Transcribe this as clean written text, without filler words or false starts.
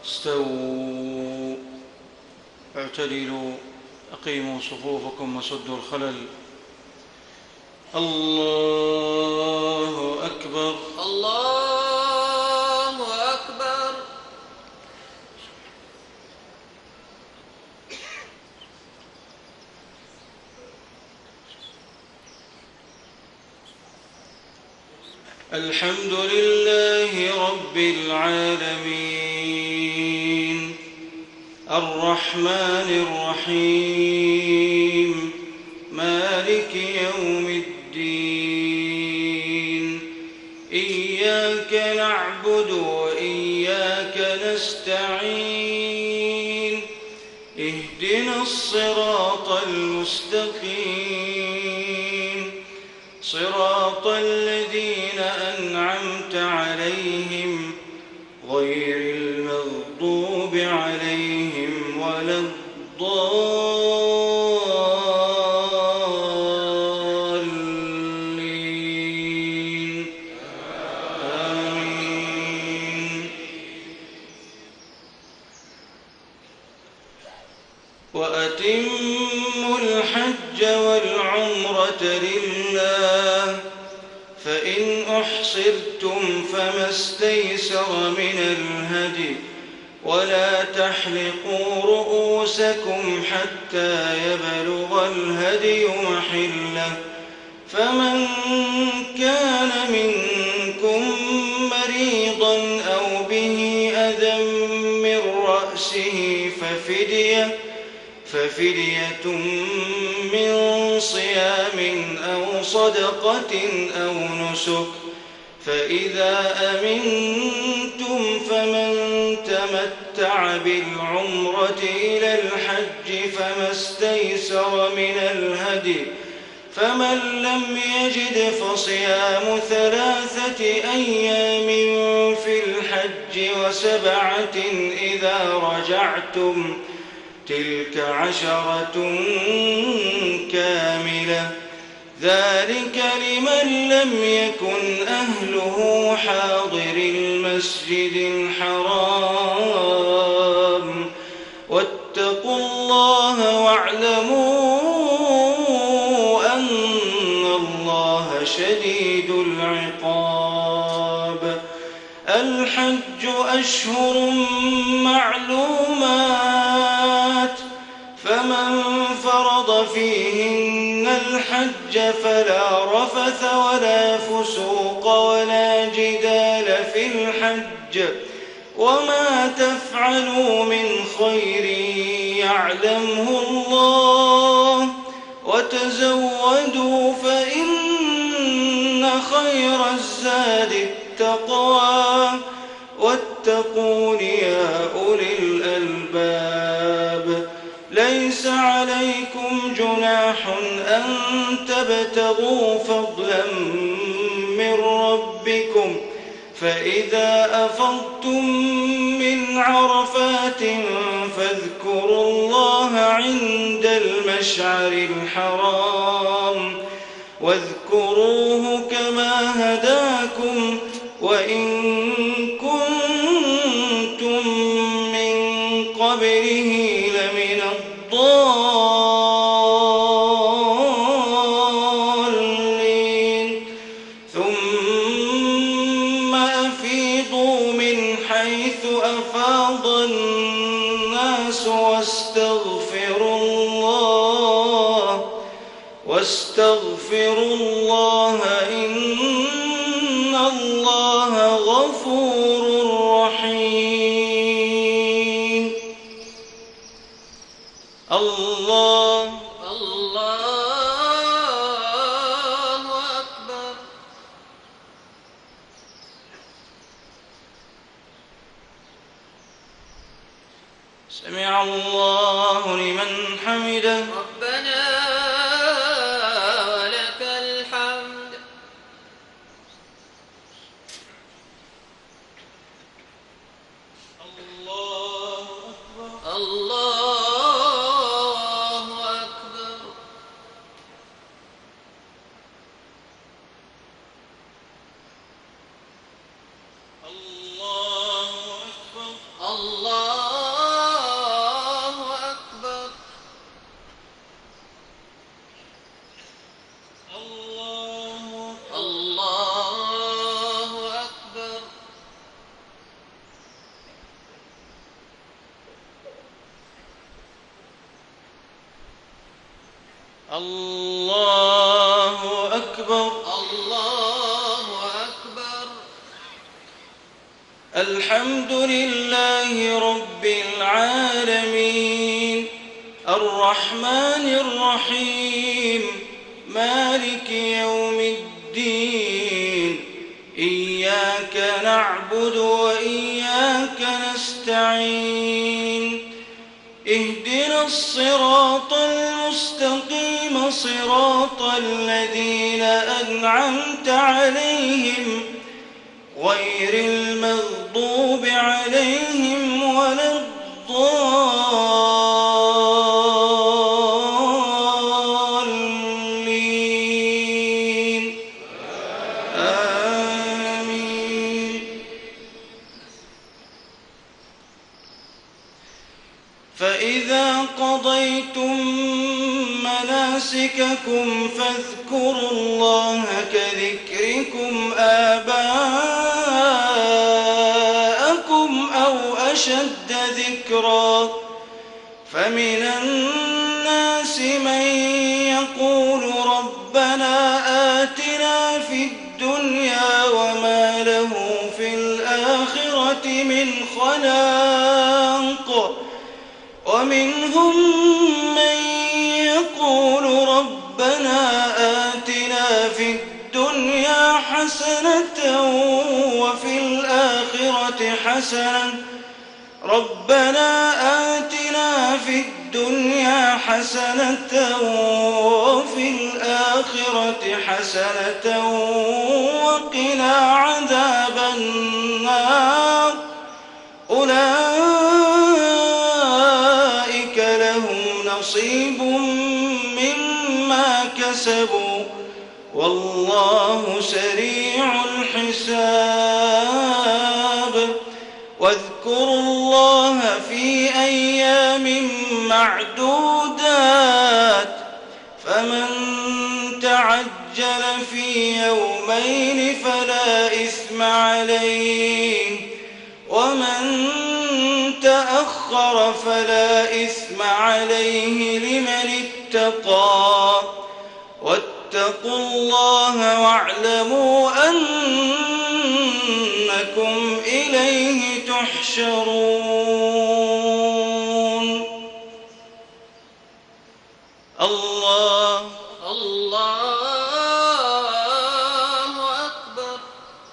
استووا اعتدلوا أقيموا صفوفكم وسدوا الخلل. الله أكبر الله أكبر. الحمد لله رب العالمين الرحمن الرحيم مالك يوم الدين إياك نعبد وإياك نستعين اهدنا الصراط المستقيم صراط الذين أنعمت عليهم غير المغضوب عليهم ولا الضالين آمين. وأتموا الحج والعمرة لله فإن أحصرتم فما استيسر من الهدي ولا تحلقوا رؤوسكم حتى يبلغ الهدي محله فمن كان منكم مريضا أو به أذى من رأسه ففدية من صيام أو صدقة أو نسك فإذا أمنتم فمن تمتع بالعمرة إلى الحج فما استيسر من الهدي فمن لم يجد فصيام 3 أيام في الحج و7 إذا رجعتم تلك 10 كاملة ذلك لمن لم يكن أهله حاضر المسجد الحرام واتقوا الله واعلموا أن الله شديد العقاب. الحج أشهر معلومات فمن فرض فيهن الحج فلا رفث ولا فسوق ولا جدال في الحج وما تفعلوا من خير يعلمه الله وتزودوا فإن خير الزاد التقوى واتقون يا أولي الألباب. ليس عليكم جناح أن تبتغوا فضلا من ربكم فإذا أفضتم من عرفات فاذكروا الله عند المشعر الحرام واذكروه كما هداكم وإن كنتم من قبله لمن الضالين ثم أفيضوا من حيث أفاض الناس واستغفروا الله إن الله غفور رحيم. الله أكبر. سمع الله لمن حمده ربنا ولك الحمد. الله أكبر. الله أكبر. الله أكبر. الله الله أكبر. الله أكبر. الحمد لله رب العالمين الرحمن الرحيم مالك يوم الدين إياك نعبد وإياك نستعين اهدنا الصراط المستقيم صراط الذين أنعمت عليهم غير المغضوب عليهم ولا الضالين آمين. فإذا قضيتم مناسككم فاذكروا الله كذكركم آباءكم أو أشد ذكرا فمن الناس من يقول ربنا آتنا في الدنيا وما له في الآخرة من خلاق ومنهم من يقول ربنا آتنا في الدنيا حسنة وفي الآخرة حسنة ربنا آتنا في الدنيا حسنة وفي الآخرة حسنة وقنا عذاب النار أولئك لهم نصيب مما كسبوا والله سريع الحساب. واذكروا الله في أيام معدودات فمن تعجل في يومين فلا إثم عليه ومن تأخر فلا إثم عليه لمن اتقى واتقوا الله واعلموا أنكم إليه تحشرون. الله الله